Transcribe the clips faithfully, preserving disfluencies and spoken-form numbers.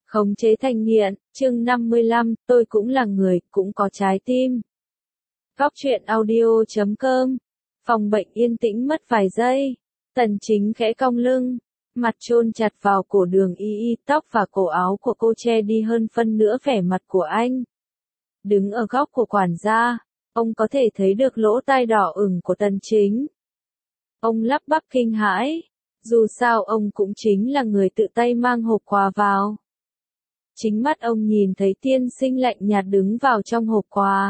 Khống chế thành nghiện, chương năm mươi lăm, tôi cũng là người, cũng có trái tim. Góc truyện audio chấm com. Phòng bệnh yên tĩnh mất vài giây. Tần Chính khẽ cong lưng, mặt chôn chặt vào cổ Đường Y Y, tóc và cổ áo của cô che đi hơn phân nửa vẻ mặt của anh. Đứng ở góc của quản gia, ông có thể thấy được lỗ tai đỏ ửng của Tần Chính. Ông lắp bắp kinh hãi, dù sao ông cũng chính là người tự tay mang hộp quà vào. Chính mắt ông nhìn thấy tiên sinh lạnh nhạt đứng vào trong hộp quà.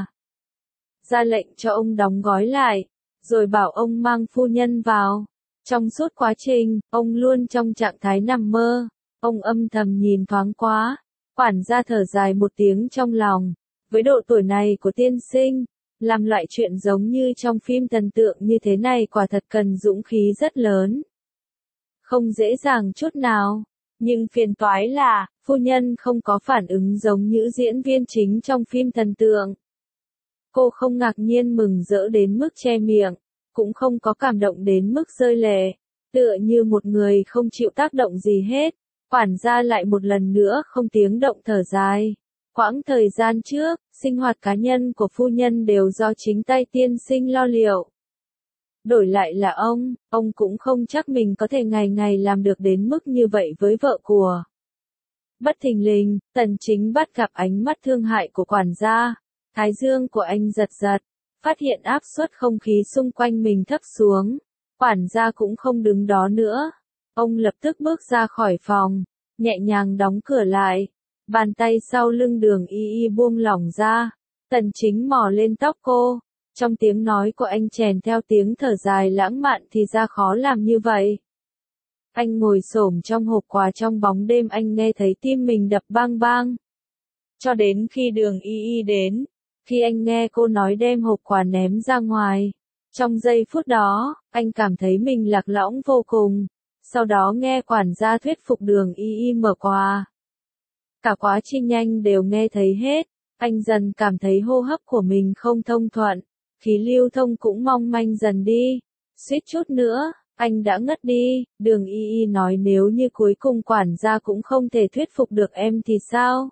Ra lệnh cho ông đóng gói lại, rồi bảo ông mang phu nhân vào. Trong suốt quá trình, ông luôn trong trạng thái nằm mơ. Ông âm thầm nhìn thoáng quá, quản gia thở dài một tiếng trong lòng. Với độ tuổi này của tiên sinh, làm loại chuyện giống như trong phim thần tượng như thế này quả thật cần dũng khí rất lớn. Không dễ dàng chút nào. Nhưng phiền toái là, phu nhân không có phản ứng giống như diễn viên chính trong phim thần tượng. Cô không ngạc nhiên mừng rỡ đến mức che miệng, cũng không có cảm động đến mức rơi lệ, tựa như một người không chịu tác động gì hết. Quản gia lại một lần nữa không tiếng động thở dài. Quãng thời gian trước, sinh hoạt cá nhân của phu nhân đều do chính tay tiên sinh lo liệu. Đổi lại là ông, ông cũng không chắc mình có thể ngày ngày làm được đến mức như vậy với vợ của. Bất thình lình, Tần Chính bắt gặp ánh mắt thương hại của quản gia. Thái dương của anh giật giật, phát hiện áp suất không khí xung quanh mình thấp xuống. Quản gia cũng không đứng đó nữa. Ông lập tức bước ra khỏi phòng, nhẹ nhàng đóng cửa lại. Bàn tay sau lưng Đường Y Y buông lỏng ra. Tần Chính mò lên tóc cô. Trong tiếng nói của anh chèn theo tiếng thở dài lãng mạn thì ra khó làm như vậy. Anh ngồi xổm trong hộp quà trong bóng đêm, anh nghe thấy tim mình đập bang bang. Cho đến khi Đường Y Y đến, khi anh nghe cô nói đem hộp quà ném ra ngoài. Trong giây phút đó, anh cảm thấy mình lạc lõng vô cùng. Sau đó nghe quản gia thuyết phục Đường Y Y mở quà. Cả quá trình anh đều nghe thấy hết. Anh dần cảm thấy hô hấp của mình không thông thuận. Khí lưu thông cũng mong manh dần đi. Suýt chút nữa, anh đã ngất đi. Đường Y Y nói nếu như cuối cùng quản gia cũng không thể thuyết phục được em thì sao?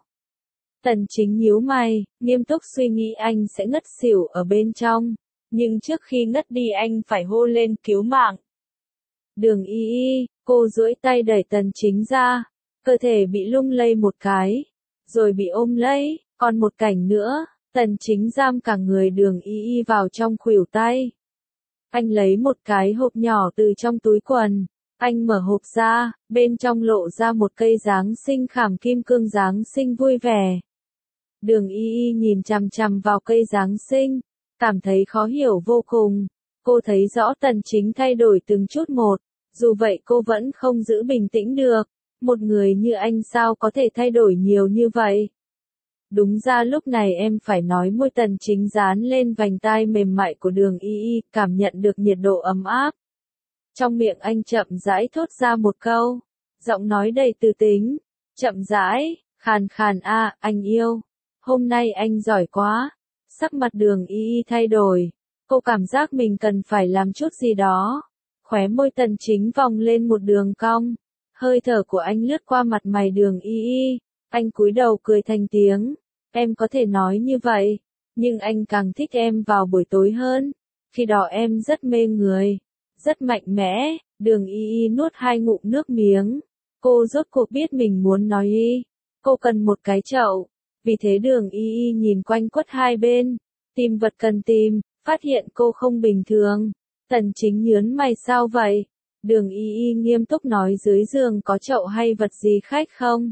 Tần Chính nhíu mày, nghiêm túc suy nghĩ anh sẽ ngất xỉu ở bên trong. Nhưng trước khi ngất đi anh phải hô lên cứu mạng. Đường Y Y, cô duỗi tay đẩy Tần Chính ra. Cơ thể bị lung lay một cái. Rồi bị ôm lấy, còn một cảnh nữa. Tần Chính giam cả người Đường Y Y vào trong khuỷu tay. Anh lấy một cái hộp nhỏ từ trong túi quần. Anh mở hộp ra, bên trong lộ ra một cây Giáng sinh khảm kim cương Giáng sinh vui vẻ. Đường Y Y nhìn chằm chằm vào cây Giáng sinh, cảm thấy khó hiểu vô cùng. Cô thấy rõ Tần Chính thay đổi từng chút một, dù vậy cô vẫn không giữ bình tĩnh được. Một người như anh sao có thể thay đổi nhiều như vậy? Đúng ra lúc này em phải nói. Môi Tần Chính dán lên vành tai mềm mại của Đường Y Y, cảm nhận được nhiệt độ ấm áp. Trong miệng anh chậm rãi thốt ra một câu, giọng nói đầy tư tính, chậm rãi, khàn khàn a, anh yêu. Hôm nay anh giỏi quá. Sắc mặt Đường Y Y thay đổi, cô cảm giác mình cần phải làm chút gì đó. Khóe môi Tần Chính vòng lên một đường cong, hơi thở của anh lướt qua mặt mày Đường Y Y, anh cúi đầu cười thành tiếng. Em có thể nói như vậy, nhưng anh càng thích em vào buổi tối hơn. Khi đó em rất mê người, rất mạnh mẽ. Đường Y Y nuốt hai ngụm nước miếng. Cô rốt cuộc biết mình muốn nói y. Cô cần một cái chậu. Vì thế Đường Y Y nhìn quanh quất hai bên, tìm vật cần tìm, phát hiện cô không bình thường. Tần Chính nhớn mày sao vậy? Đường Y Y nghiêm túc nói dưới giường có chậu hay vật gì khách không?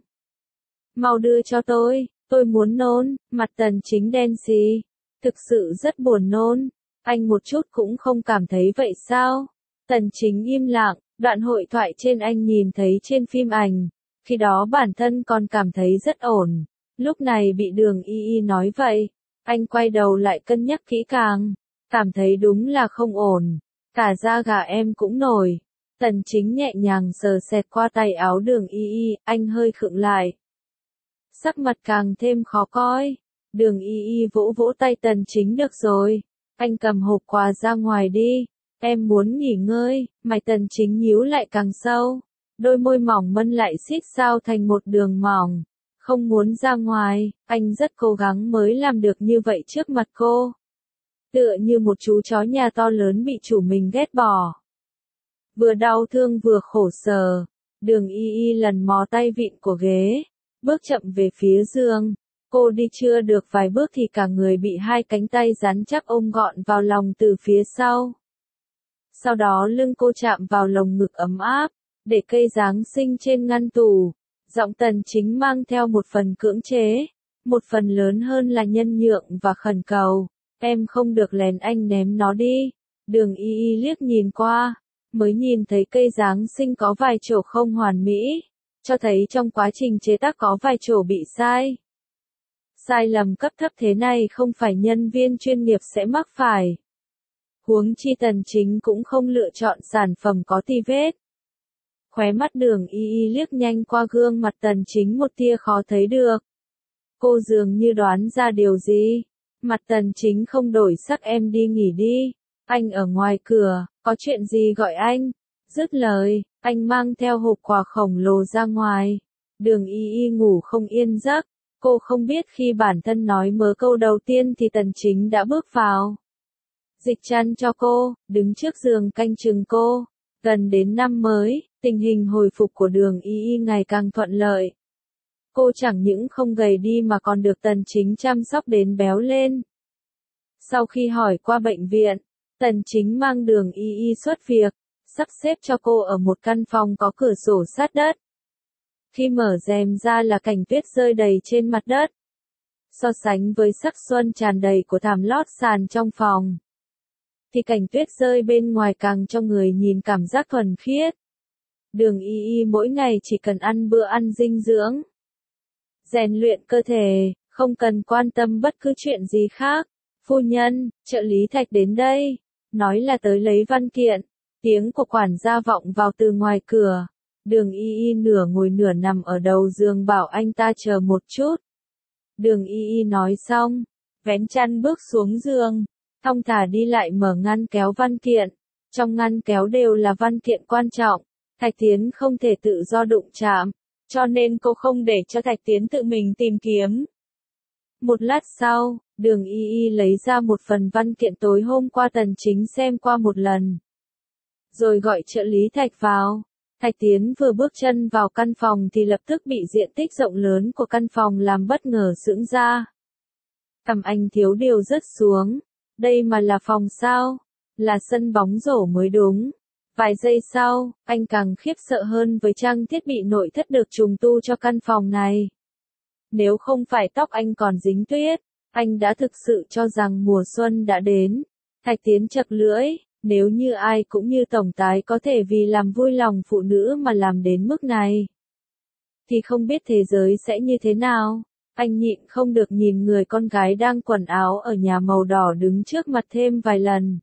Mau đưa cho tôi, tôi muốn nôn. Mặt Tần Chính đen xì, thực sự rất buồn nôn. Anh một chút cũng không cảm thấy vậy sao? Tần Chính im lặng, đoạn hội thoại trên anh nhìn thấy trên phim ảnh. Khi đó bản thân còn cảm thấy rất ổn. Lúc này bị Đường Y Y nói vậy, anh quay đầu lại cân nhắc kỹ càng, cảm thấy đúng là không ổn. Cả da gà em cũng nổi. Tần Chính nhẹ nhàng sờ sẹt qua tay áo Đường Y Y, anh hơi khựng lại. Sắc mặt càng thêm khó coi. Đường Y Y vỗ vỗ tay Tần Chính, được rồi, anh cầm hộp quà ra ngoài đi, em muốn nghỉ ngơi. Mày Tần Chính nhíu lại càng sâu, đôi môi mỏng mân lại xít sao thành một đường mỏng. Không muốn ra ngoài, anh rất cố gắng mới làm được như vậy trước mặt cô. Tựa như một chú chó nhà to lớn bị chủ mình ghét bỏ. Vừa đau thương vừa khổ sở, Đường Y Y lần mò tay vịn của ghế, bước chậm về phía giường. Cô đi chưa được vài bước thì cả người bị hai cánh tay rắn chắc ôm gọn vào lòng từ phía sau. Sau đó lưng cô chạm vào lồng ngực ấm áp, để cây Giáng sinh trên ngăn tủ. Giọng Tần Chính mang theo một phần cưỡng chế, một phần lớn hơn là nhân nhượng và khẩn cầu. Em không được lén anh ném nó đi. Đường Y Y liếc nhìn qua, mới nhìn thấy cây Giáng sinh có vài chỗ không hoàn mỹ, cho thấy trong quá trình chế tác có vài chỗ bị sai. Sai lầm cấp thấp thế này không phải nhân viên chuyên nghiệp sẽ mắc phải. Huống chi Tần Chính cũng không lựa chọn sản phẩm có tì vết. Khóe mắt Đường Y Y liếc nhanh qua gương mặt Tần Chính một tia khó thấy được. Cô dường như đoán ra điều gì. Mặt Tần Chính không đổi sắc, em đi nghỉ đi. Anh ở ngoài cửa, có chuyện gì gọi anh? Dứt lời, anh mang theo hộp quà khổng lồ ra ngoài. Đường Y Y ngủ không yên giấc. Cô không biết khi bản thân nói mớ câu đầu tiên thì Tần Chính đã bước vào. Dịch chăn cho cô, đứng trước giường canh chừng cô. Gần đến năm mới, tình hình hồi phục của Đường Y Y ngày càng thuận lợi. Cô chẳng những không gầy đi mà còn được Tần Chính chăm sóc đến béo lên. Sau khi hỏi qua bệnh viện, Tần Chính mang Đường Y Y xuất việc, sắp xếp cho cô ở một căn phòng có cửa sổ sát đất. Khi mở rèm ra là cảnh tuyết rơi đầy trên mặt đất. So sánh với sắc xuân tràn đầy của thảm lót sàn trong phòng, thì cảnh tuyết rơi bên ngoài càng cho người nhìn cảm giác thuần khiết. Đường Y Y mỗi ngày chỉ cần ăn bữa ăn dinh dưỡng, rèn luyện cơ thể, không cần quan tâm bất cứ chuyện gì khác. Phu nhân, trợ lý Thạch đến đây, nói là tới lấy văn kiện. Tiếng của quản gia vọng vào từ ngoài cửa. Đường Y Y nửa ngồi nửa nằm ở đầu giường bảo anh ta chờ một chút. Đường Y Y nói xong, vén chăn bước xuống giường, thong thả đi lại mở ngăn kéo văn kiện. Trong ngăn kéo đều là văn kiện quan trọng, Thạch Tiến không thể tự do đụng chạm, cho nên cô không để cho Thạch Tiến tự mình tìm kiếm. Một lát sau, Đường Y Y lấy ra một phần văn kiện tối hôm qua Tần Chính xem qua một lần, rồi gọi trợ lý Thạch vào. Thạch Tiến vừa bước chân vào căn phòng thì lập tức bị diện tích rộng lớn của căn phòng làm bất ngờ sững ra. Tầm anh thiếu điều rớt xuống. Đây mà là phòng sao? Là sân bóng rổ mới đúng. Vài giây sau, anh càng khiếp sợ hơn với trang thiết bị nội thất được trùng tu cho căn phòng này. Nếu không phải tóc anh còn dính tuyết, anh đã thực sự cho rằng mùa xuân đã đến. Thạch Tiến chật lưỡi, nếu như ai cũng như tổng tài có thể vì làm vui lòng phụ nữ mà làm đến mức này, thì không biết thế giới sẽ như thế nào. Anh nhịn không được nhìn người con gái đang quần áo ở nhà màu đỏ đứng trước mặt thêm vài lần.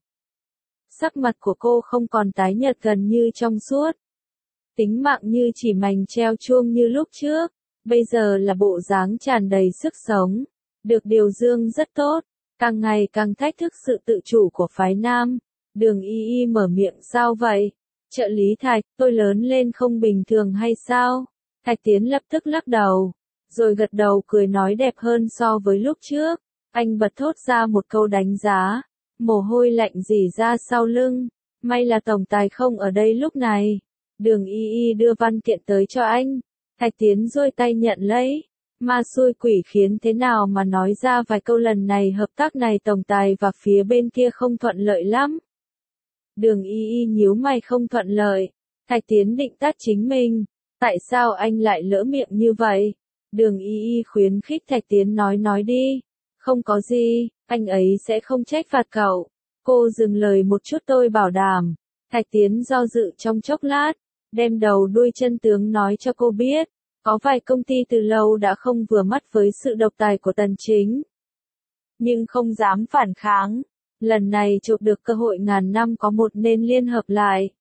Sắc mặt của cô không còn tái nhợt gần như trong suốt. Tính mạng như chỉ mảnh treo chuông như lúc trước, bây giờ là bộ dáng tràn đầy sức sống, được điều dương rất tốt, càng ngày càng thách thức sự tự chủ của phái nam. Đường Y Y mở miệng, sao vậy? Trợ lý Thạch, tôi lớn lên không bình thường hay sao? Thạch Tiến lập tức lắc đầu, rồi gật đầu cười nói đẹp hơn so với lúc trước. Anh bật thốt ra một câu đánh giá, mồ hôi lạnh rỉ ra sau lưng. May là tổng tài không ở đây lúc này. Đường Y Y đưa văn kiện tới cho anh. Thạch Tiến giơ tay nhận lấy. Ma xui quỷ khiến thế nào mà nói ra vài câu lần này hợp tác này tổng tài và phía bên kia không thuận lợi lắm. Đường Y Y nhíu mày, không thuận lợi. Thạch Tiến định tát chính mình. Tại sao anh lại lỡ miệng như vậy? Đường Y Y khuyến khích Thạch Tiến nói nói đi. Không có gì, anh ấy sẽ không trách phạt cậu. Cô dừng lời một chút, tôi bảo đảm. Thạch Tiến do dự trong chốc lát, đem đầu đuôi chân tướng nói cho cô biết. Có vài công ty từ lâu đã không vừa mắt với sự độc tài của Tần Chính, nhưng không dám phản kháng. Lần này chụp được cơ hội ngàn năm có một nên liên hợp lại.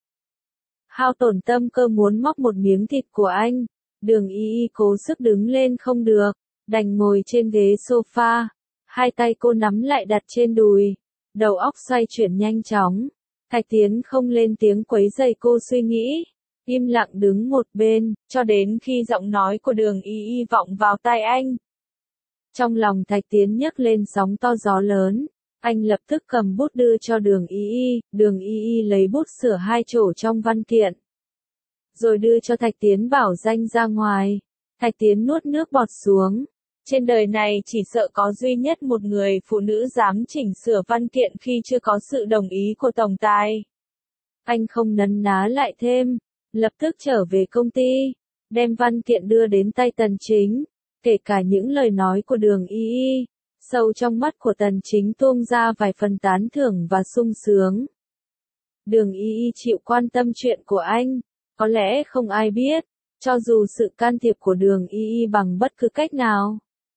Hao tổn tâm cơ muốn móc một miếng thịt của anh. Đường Y Y cố sức đứng lên không được, đành ngồi trên ghế sofa. Hai tay cô nắm lại đặt trên đùi, đầu óc xoay chuyển nhanh chóng. Thạch Tiến không lên tiếng quấy rầy cô suy nghĩ, im lặng đứng một bên, cho đến khi giọng nói của Đường Y Y vọng vào tai anh. Trong lòng Thạch Tiến nhấc lên sóng to gió lớn, anh lập tức cầm bút đưa cho Đường Y Y, Đường Y Y lấy bút sửa hai chỗ trong văn kiện. Rồi đưa cho Thạch Tiến bảo danh ra ngoài. Thạch Tiến nuốt nước bọt xuống. Trên đời này chỉ sợ có duy nhất một người phụ nữ dám chỉnh sửa văn kiện khi chưa có sự đồng ý của tổng tài. Anh không nấn ná lại thêm, lập tức trở về công ty, đem văn kiện đưa đến tay Tần Chính, kể cả những lời nói của Đường Y Y. Sâu trong mắt của Tần Chính tuôn ra vài phần tán thưởng và sung sướng. Đường Y Y chịu quan tâm chuyện của anh, có lẽ không ai biết, cho dù sự can thiệp của Đường Y Y bằng bất cứ cách nào.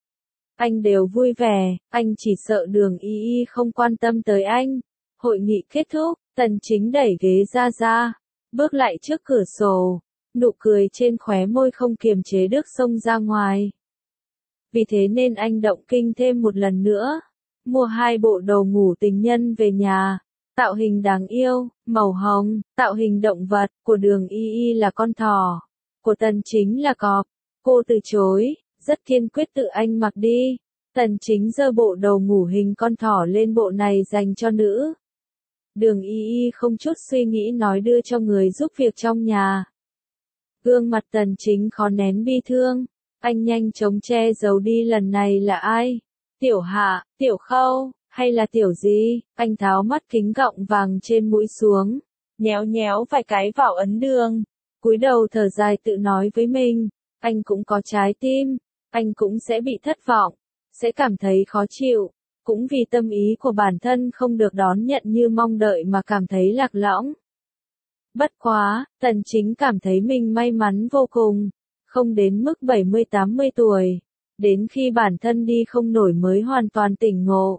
Anh đều vui vẻ, anh chỉ sợ Đường Y Y không quan tâm tới anh. Hội nghị kết thúc, Tần Chính đẩy ghế ra ra, bước lại trước cửa sổ, nụ cười trên khóe môi không kiềm chế được xông ra ngoài. Vì thế nên anh động kinh thêm một lần nữa, mua hai bộ đồ ngủ tình nhân về nhà, tạo hình đáng yêu, màu hồng, tạo hình động vật, của Đường Y Y là con thỏ, của Tần Chính là cọp. Cô từ chối, rất kiên quyết tự anh mặc đi. Tần Chính giơ bộ đồ ngủ hình con thỏ lên, bộ này dành cho nữ. Đường Y Y không chút suy nghĩ nói đưa cho người giúp việc trong nhà. Gương mặt Tần Chính khó nén bi thương, anh nhanh chóng che giấu đi. Lần này là ai? Tiểu Hạ, Tiểu Khâu, hay là Tiểu gì? Anh tháo mắt kính gọng vàng trên mũi xuống, nhéo nhéo vài cái vào ấn đường, cúi đầu thở dài tự nói với mình, anh cũng có trái tim, anh cũng sẽ bị thất vọng, sẽ cảm thấy khó chịu, cũng vì tâm ý của bản thân không được đón nhận như mong đợi mà cảm thấy lạc lõng. Bất quá, Tần Chính cảm thấy mình may mắn vô cùng, không đến mức bảy mươi tám mươi tuổi, đến khi bản thân đi không nổi mới hoàn toàn tỉnh ngộ.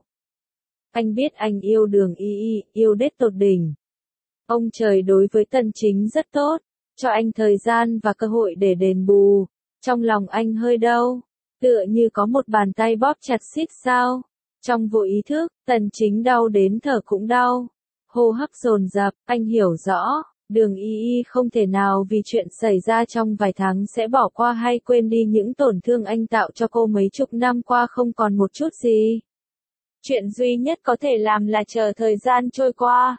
Anh biết anh yêu Đường Y Y, yêu đến tột đỉnh. Ông trời đối với Tần Chính rất tốt, cho anh thời gian và cơ hội để đền bù. Trong lòng anh hơi đau, tựa như có một bàn tay bóp chặt xít sao. Trong vô ý thức, Tần Chính đau đến thở cũng đau. Hô hấp dồn dập, anh hiểu rõ, Đường Y Y không thể nào vì chuyện xảy ra trong vài tháng sẽ bỏ qua hay quên đi những tổn thương anh tạo cho cô mấy chục năm qua không còn một chút gì. Chuyện duy nhất có thể làm là chờ thời gian trôi qua.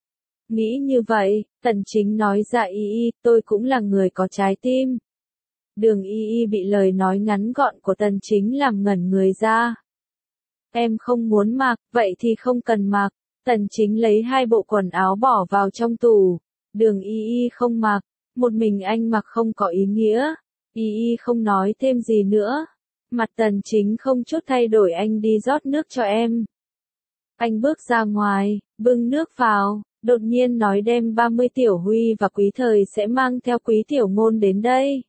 Nghĩ như vậy, Tần Chính nói ra Y Y, tôi cũng là người có trái tim. Đường Y Y bị lời nói ngắn gọn của Tần Chính làm ngẩn người ra. Em không muốn mặc, vậy thì không cần mặc. Tần Chính lấy hai bộ quần áo bỏ vào trong tủ. Đường Y Y không mặc, một mình anh mặc không có ý nghĩa. Y Y không nói thêm gì nữa. Mặt Tần Chính không chút thay đổi, anh đi rót nước cho em. Anh bước ra ngoài, bưng nước vào, đột nhiên nói đem ba mươi Tiểu Huy và Quý Thời sẽ mang theo Quý Tiểu Ngôn đến đây.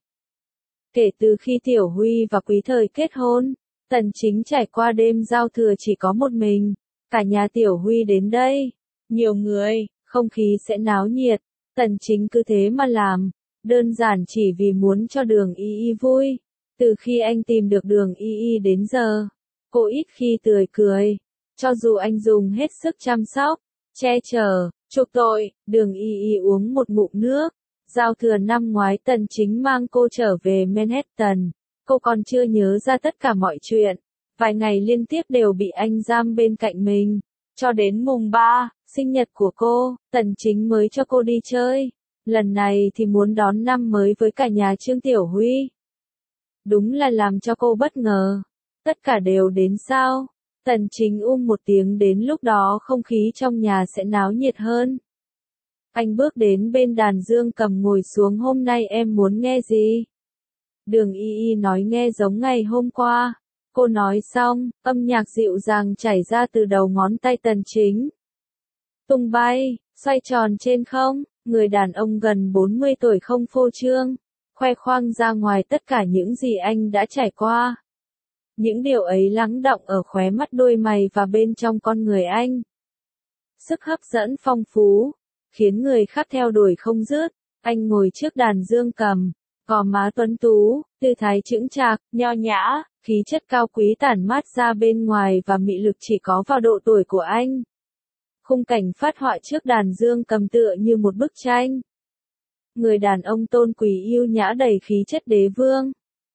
Kể từ khi Tiểu Huy và Quý Thời kết hôn, Tần Chính trải qua đêm giao thừa chỉ có một mình, cả nhà Tiểu Huy đến đây. Nhiều người, không khí sẽ náo nhiệt, Tần Chính cứ thế mà làm, đơn giản chỉ vì muốn cho Đường Y Y vui. Từ khi anh tìm được Đường Y Y đến giờ, cô ít khi tươi cười, cho dù anh dùng hết sức chăm sóc, che chở, chuộc tội. Đường Y Y uống một ngụm nước. Giao thừa năm ngoái Tần Chính mang cô trở về Manhattan, cô còn chưa nhớ ra tất cả mọi chuyện, vài ngày liên tiếp đều bị anh giam bên cạnh mình, cho đến mùng ba, sinh nhật của cô, Tần Chính mới cho cô đi chơi, lần này thì muốn đón năm mới với cả nhà Trương Tiểu Huy. Đúng là làm cho cô bất ngờ, tất cả đều đến sao? Tần Chính um một tiếng, đến lúc đó không khí trong nhà sẽ náo nhiệt hơn. Anh bước đến bên đàn dương cầm ngồi xuống, hôm nay em muốn nghe gì? Đường Y Y nói nghe giống ngày hôm qua. Cô nói xong, âm nhạc dịu dàng chảy ra từ đầu ngón tay Tần Chính. Tung bay, xoay tròn trên không, người đàn ông gần bốn mươi tuổi không phô trương, khoe khoang ra ngoài tất cả những gì anh đã trải qua. Những điều ấy lắng đọng ở khóe mắt, đôi mày và bên trong con người anh. Sức hấp dẫn phong phú, khiến người khác theo đuổi không dứt. Anh ngồi trước đàn dương cầm, gò má tuấn tú, tư thái chững chạc, nho nhã, khí chất cao quý tản mát ra bên ngoài và mị lực chỉ có vào độ tuổi của anh. Khung cảnh phát họa trước đàn dương cầm tựa như một bức tranh. người đàn ông tôn quý yêu nhã đầy khí chất đế vương.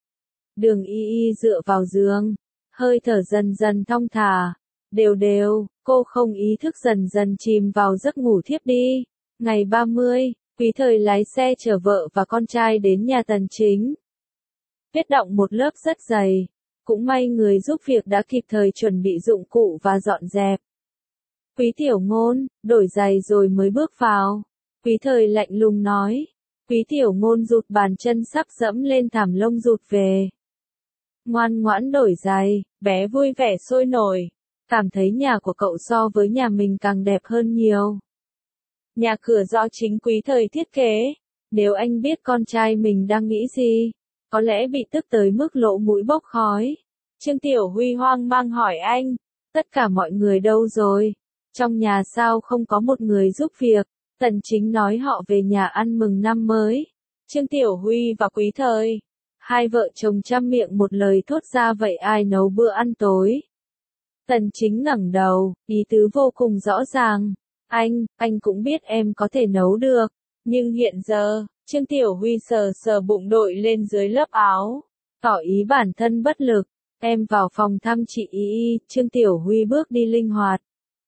Đường Y Y dựa vào giường, hơi thở dần dần thong thả, đều đều, cô không ý thức dần dần chìm vào giấc ngủ thiếp đi. Ngày ba mươi, Quý Thời lái xe chở vợ và con trai đến nhà Tần Chính. Tuyết động một lớp rất dày, cũng may người giúp việc đã kịp thời chuẩn bị dụng cụ và dọn dẹp. Quý Tiểu Ngôn, đổi giày rồi mới bước vào. Quý Thời lạnh lùng nói. Quý Tiểu Ngôn rụt bàn chân sắp dẫm lên thảm lông rụt về. Ngoan ngoãn đổi giày, bé vui vẻ sôi nổi, cảm thấy nhà của cậu so với nhà mình càng đẹp hơn nhiều. Nhà cửa do chính Quý Thời thiết kế, nếu anh biết con trai mình đang nghĩ gì, có lẽ bị tức tới mức lỗ mũi bốc khói. Trương Tiểu Huy hoang mang hỏi anh, tất cả mọi người đâu rồi? Trong nhà sao không có một người giúp việc? Tần Chính nói họ về nhà ăn mừng năm mới. Trương Tiểu Huy và Quý Thời, hai vợ chồng trăm miệng một lời thốt ra vậy ai nấu bữa ăn tối? Tần Chính ngẩng đầu, ý tứ vô cùng rõ ràng. Anh, anh cũng biết em có thể nấu được, nhưng hiện giờ, Trương Tiểu Huy sờ sờ bụng đội lên dưới lớp áo, tỏ ý bản thân bất lực. Em vào phòng thăm chị Y Y, Trương Tiểu Huy bước đi linh hoạt.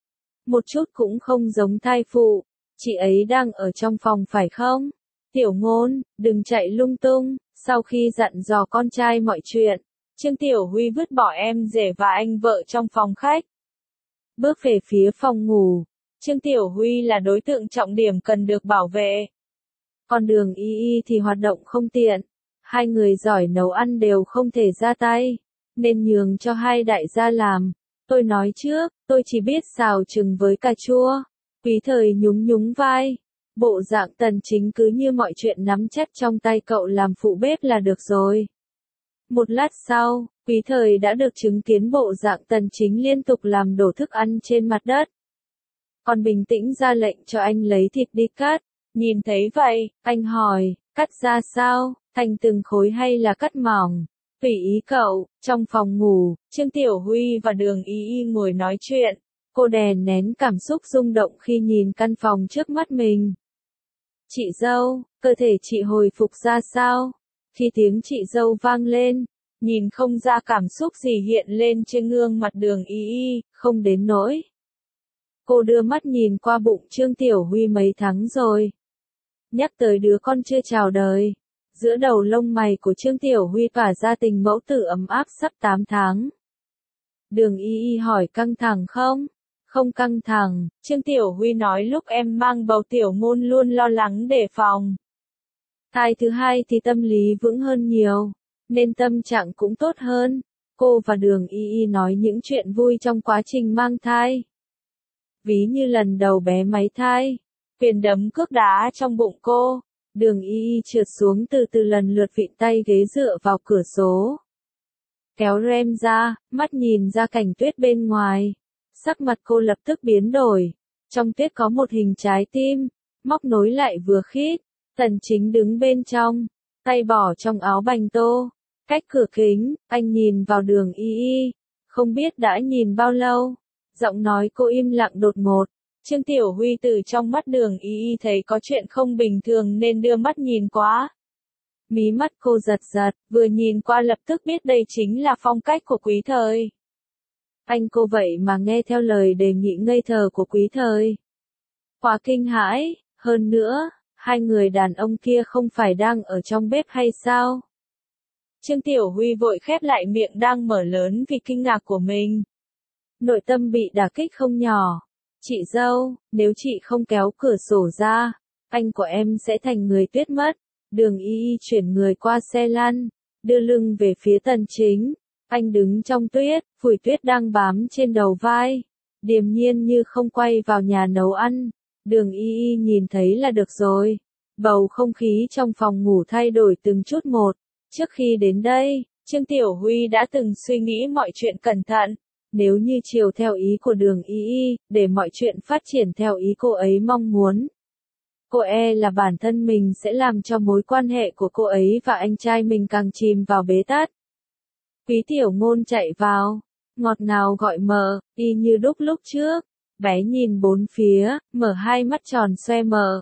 Một chút cũng không giống thai phụ, chị ấy đang ở trong phòng phải không? Tiểu Ngôn, đừng chạy lung tung. Sau khi dặn dò con trai mọi chuyện, Trương Tiểu Huy vứt bỏ em rể và anh vợ trong phòng khách. Bước về phía phòng ngủ, Trương Tiểu Huy là đối tượng trọng điểm cần được bảo vệ. Còn Đường Y Y thì hoạt động không tiện, hai người giỏi nấu ăn đều không thể ra tay, nên nhường cho hai đại gia làm. Tôi nói trước, tôi chỉ biết xào trứng với cà chua. Quý Thời nhún nhún vai. Bộ dạng Tần Chính cứ như mọi chuyện nắm chắc trong tay cậu làm phụ bếp là được rồi. Một lát sau, Quý Thời đã được chứng kiến bộ dạng Tần Chính liên tục làm đổ thức ăn trên mặt đất. Còn bình tĩnh ra lệnh cho anh lấy thịt đi cắt. Nhìn thấy vậy, anh hỏi, cắt ra sao, thành từng khối hay là cắt mỏng? Tùy ý cậu. Trong phòng ngủ, Trương Tiểu Huy và Đường Y Y ngồi nói chuyện. Cô đè nén cảm xúc rung động khi nhìn căn phòng trước mắt mình. Chị dâu, cơ thể chị hồi phục ra sao? Khi tiếng chị dâu vang lên, nhìn không ra cảm xúc gì hiện lên trên gương mặt Đường Y Y, không đến nỗi. Cô đưa mắt nhìn qua bụng Trương Tiểu Huy mấy tháng rồi. Nhắc tới đứa con chưa chào đời. Giữa đầu lông mày của Trương Tiểu Huy tỏa ra tình mẫu tử ấm áp sắp tám tháng. Đường Y Y hỏi căng thẳng không? Không căng thẳng, Trương Tiểu Huy nói lúc em mang bầu Tiểu Ngôn luôn lo lắng đề phòng. Thai thứ hai thì tâm lý vững hơn nhiều, nên tâm trạng cũng tốt hơn. Cô và Đường Y Y nói những chuyện vui trong quá trình mang thai. Ví như lần đầu bé máy thai, quyền đấm cước đá trong bụng cô. Đường Y Y trượt xuống từ từ lần lượt vịn tay ghế dựa vào cửa sổ. Kéo rèm ra, mắt nhìn ra cảnh tuyết bên ngoài. Sắc mặt cô lập tức biến đổi. Trong tuyết có một hình trái tim, móc nối lại vừa khít. Tần Chính đứng bên trong, tay bỏ trong áo bành tô. Cách cửa kính, anh nhìn vào Đường Y Y. Không biết đã nhìn bao lâu. Giọng nói cô im lặng đột ngột. Trương Tiểu Huy từ trong mắt Đường Y Y thấy có chuyện không bình thường nên đưa mắt nhìn qua. Mí mắt cô giật giật, vừa nhìn qua lập tức biết đây chính là phong cách của Quý Thời. Anh cô vậy mà nghe theo lời đề nghị ngây thơ của Quý Thời. Quá kinh hãi, hơn nữa, hai người đàn ông kia không phải đang ở trong bếp hay sao? Trương Tiểu Huy vội khép lại miệng đang mở lớn vì kinh ngạc của mình. Nội tâm bị đả kích không nhỏ. Chị dâu, nếu chị không kéo cửa sổ ra, anh của em sẽ thành người tuyết mất. Đường Y Y chuyển người qua xe lăn, đưa lưng về phía Tần Chính. Anh đứng trong tuyết, phủi tuyết đang bám trên đầu vai. Điềm nhiên như không quay vào nhà nấu ăn. Đường Y Y nhìn thấy là được rồi. Bầu không khí trong phòng ngủ thay đổi từng chút một. Trước khi đến đây, Trương Tiểu Huy đã từng suy nghĩ mọi chuyện cẩn thận. Nếu như chiều theo ý của Đường Y Y, để mọi chuyện phát triển theo ý cô ấy mong muốn. Cô e là bản thân mình sẽ làm cho mối quan hệ của cô ấy và anh trai mình càng chìm vào bế tắc. Quý Tiểu Ngôn chạy vào, ngọt ngào gọi mờ, y như đúc lúc trước. Bé nhìn bốn phía, mở hai mắt tròn xoe mờ.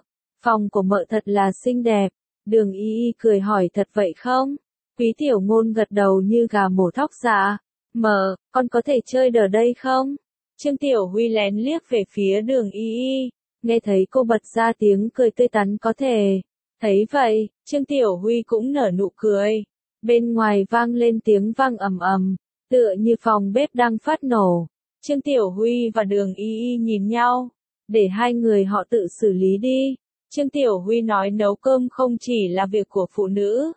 Phòng của mợ thật là xinh đẹp. Đường Y Y cười hỏi thật vậy không? Quý Tiểu Ngôn gật đầu như gà mổ thóc dạ. Mợ, con có thể chơi ở đây không? Trương Tiểu Huy lén liếc về phía Đường Y Y. Nghe thấy cô bật ra tiếng cười tươi tắn có thể. Thấy vậy, Trương Tiểu Huy cũng nở nụ cười. Bên ngoài vang lên tiếng vang ầm ầm, tựa như phòng bếp đang phát nổ. Trương Tiểu Huy và Đường Y Y nhìn nhau, để hai người họ tự xử lý đi. Trương Tiểu Huy nói nấu cơm không chỉ là việc của phụ nữ.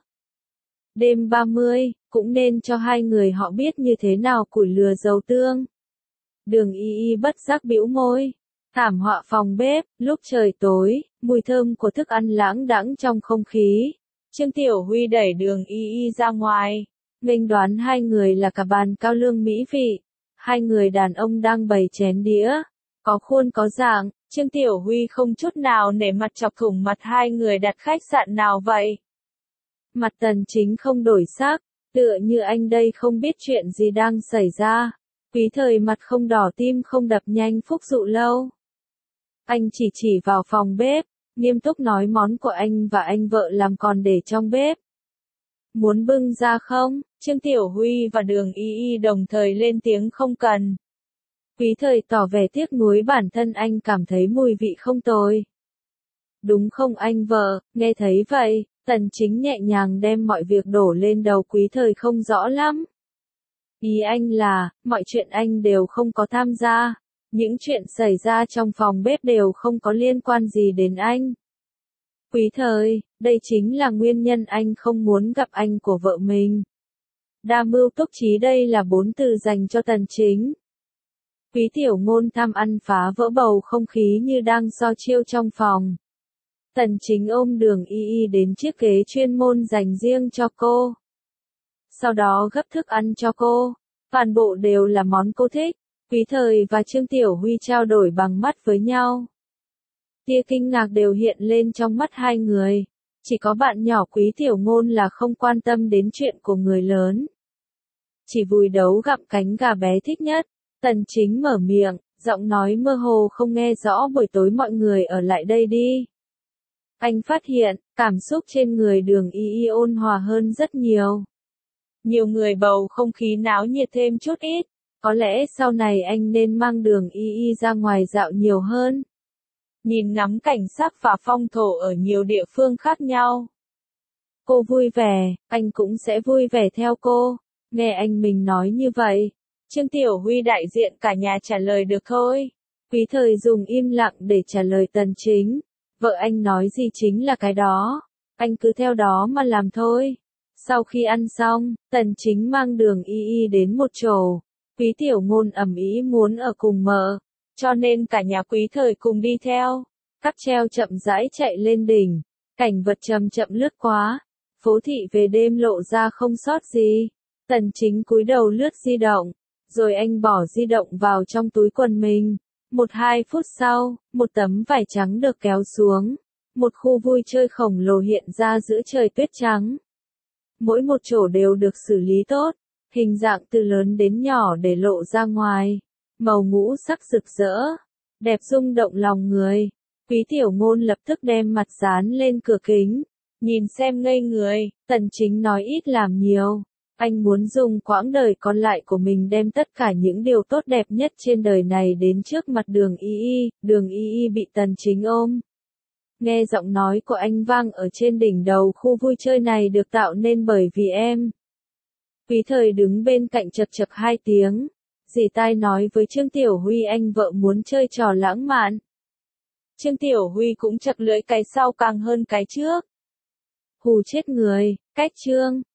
Đêm ba mươi, cũng nên cho hai người họ biết như thế nào củi lửa dầu tương. Đường Y Y bất giác bĩu môi. Thảm họa phòng bếp, lúc trời tối, mùi thơm của thức ăn lãng đãng trong không khí. Trương Tiểu Huy đẩy Đường Y Y ra ngoài, nghênh đoán hai người là cả bàn cao lương mỹ vị. Hai người đàn ông đang bày chén đĩa, có khuôn có dạng. Trương Tiểu Huy không chút nào nể mặt chọc thủng mặt hai người đặt khách sạn nào vậy. Mặt Tần Chính không đổi sắc, tựa như anh đây không biết chuyện gì đang xảy ra. Quý Thời mặt không đỏ tim không đập nhanh phúc dụ lâu. Anh chỉ chỉ vào phòng bếp, nghiêm túc nói món của anh và anh vợ làm còn để trong bếp. Muốn bưng ra không? Trương Tiểu Huy và Đường Y Y đồng thời lên tiếng không cần. Quý Thời tỏ vẻ tiếc nuối bản thân anh cảm thấy mùi vị không tồi. Đúng không anh vợ? Nghe thấy vậy, Tần Chính nhẹ nhàng đem mọi việc đổ lên đầu Quý Thời không rõ lắm. Ý anh là, mọi chuyện anh đều không có tham gia. Những chuyện xảy ra trong phòng bếp đều không có liên quan gì đến anh. Quý Thời, đây chính là nguyên nhân anh không muốn gặp anh của vợ mình. Đa mưu túc trí đây là bốn từ dành cho Tần Chính. Quý Tiểu Ngôn tham ăn phá vỡ bầu không khí như đang so chiêu trong phòng. Tần Chính ôm Đường Y Y đến chiếc ghế chuyên môn dành riêng cho cô. Sau đó gấp thức ăn cho cô. Toàn bộ đều là món cô thích. Quý Thời và Trương Tiểu Huy trao đổi bằng mắt với nhau. Tia kinh ngạc đều hiện lên trong mắt hai người. Chỉ có bạn nhỏ Quý Tiểu Ngôn là không quan tâm đến chuyện của người lớn. Chỉ vùi đấu gặm cánh gà bé thích nhất. Tần Chính mở miệng, giọng nói mơ hồ không nghe rõ buổi tối mọi người ở lại đây đi. Anh phát hiện, cảm xúc trên người Đường Y Y ôn hòa hơn rất nhiều. Nhiều người bầu không khí náo nhiệt thêm chút ít. Có lẽ sau này anh nên mang Đường Y Y ra ngoài dạo nhiều hơn. Nhìn ngắm cảnh sắc và phong thổ ở nhiều địa phương khác nhau. Cô vui vẻ, anh cũng sẽ vui vẻ theo cô. Nghe anh mình nói như vậy. Trương Tiểu Huy đại diện cả nhà trả lời được thôi. Quý Thời dùng im lặng để trả lời Tần Chính. Vợ anh nói gì chính là cái đó. Anh cứ theo đó mà làm thôi. Sau khi ăn xong, Tần Chính mang Đường Y Y đến một chỗ. Quý Tiểu Ngôn ầm ĩ muốn ở cùng mợ, cho nên cả nhà Quý Thời cùng đi theo. Cáp treo chậm rãi chạy lên đỉnh, cảnh vật chậm chậm lướt qua. Phố thị về đêm lộ ra không sót gì. Tần Chính cúi đầu lướt di động, rồi anh bỏ di động vào trong túi quần mình. Một hai phút sau, một tấm vải trắng được kéo xuống. Một khu vui chơi khổng lồ hiện ra giữa trời tuyết trắng. Mỗi một chỗ đều được xử lý tốt, hình dạng từ lớn đến nhỏ để lộ ra ngoài. Màu ngũ sắc rực rỡ, đẹp rung động lòng người. Quý Tiểu Ngôn lập tức đem mặt dán lên cửa kính. Nhìn xem ngây người, Tần Chính nói ít làm nhiều. Anh muốn dùng quãng đời còn lại của mình đem tất cả những điều tốt đẹp nhất trên đời này đến trước mặt Đường Y Y. Đường Y Y bị Tần Chính ôm. Nghe giọng nói của anh vang ở trên đỉnh đầu khu vui chơi này được tạo nên bởi vì em. Quý Thời đứng bên cạnh chật chật hai tiếng. Dì tai nói với Trương Tiểu Huy anh vợ muốn chơi trò lãng mạn. Trương Tiểu Huy cũng chật lưỡi cái sau càng hơn cái trước. Hù chết người, cách Trương.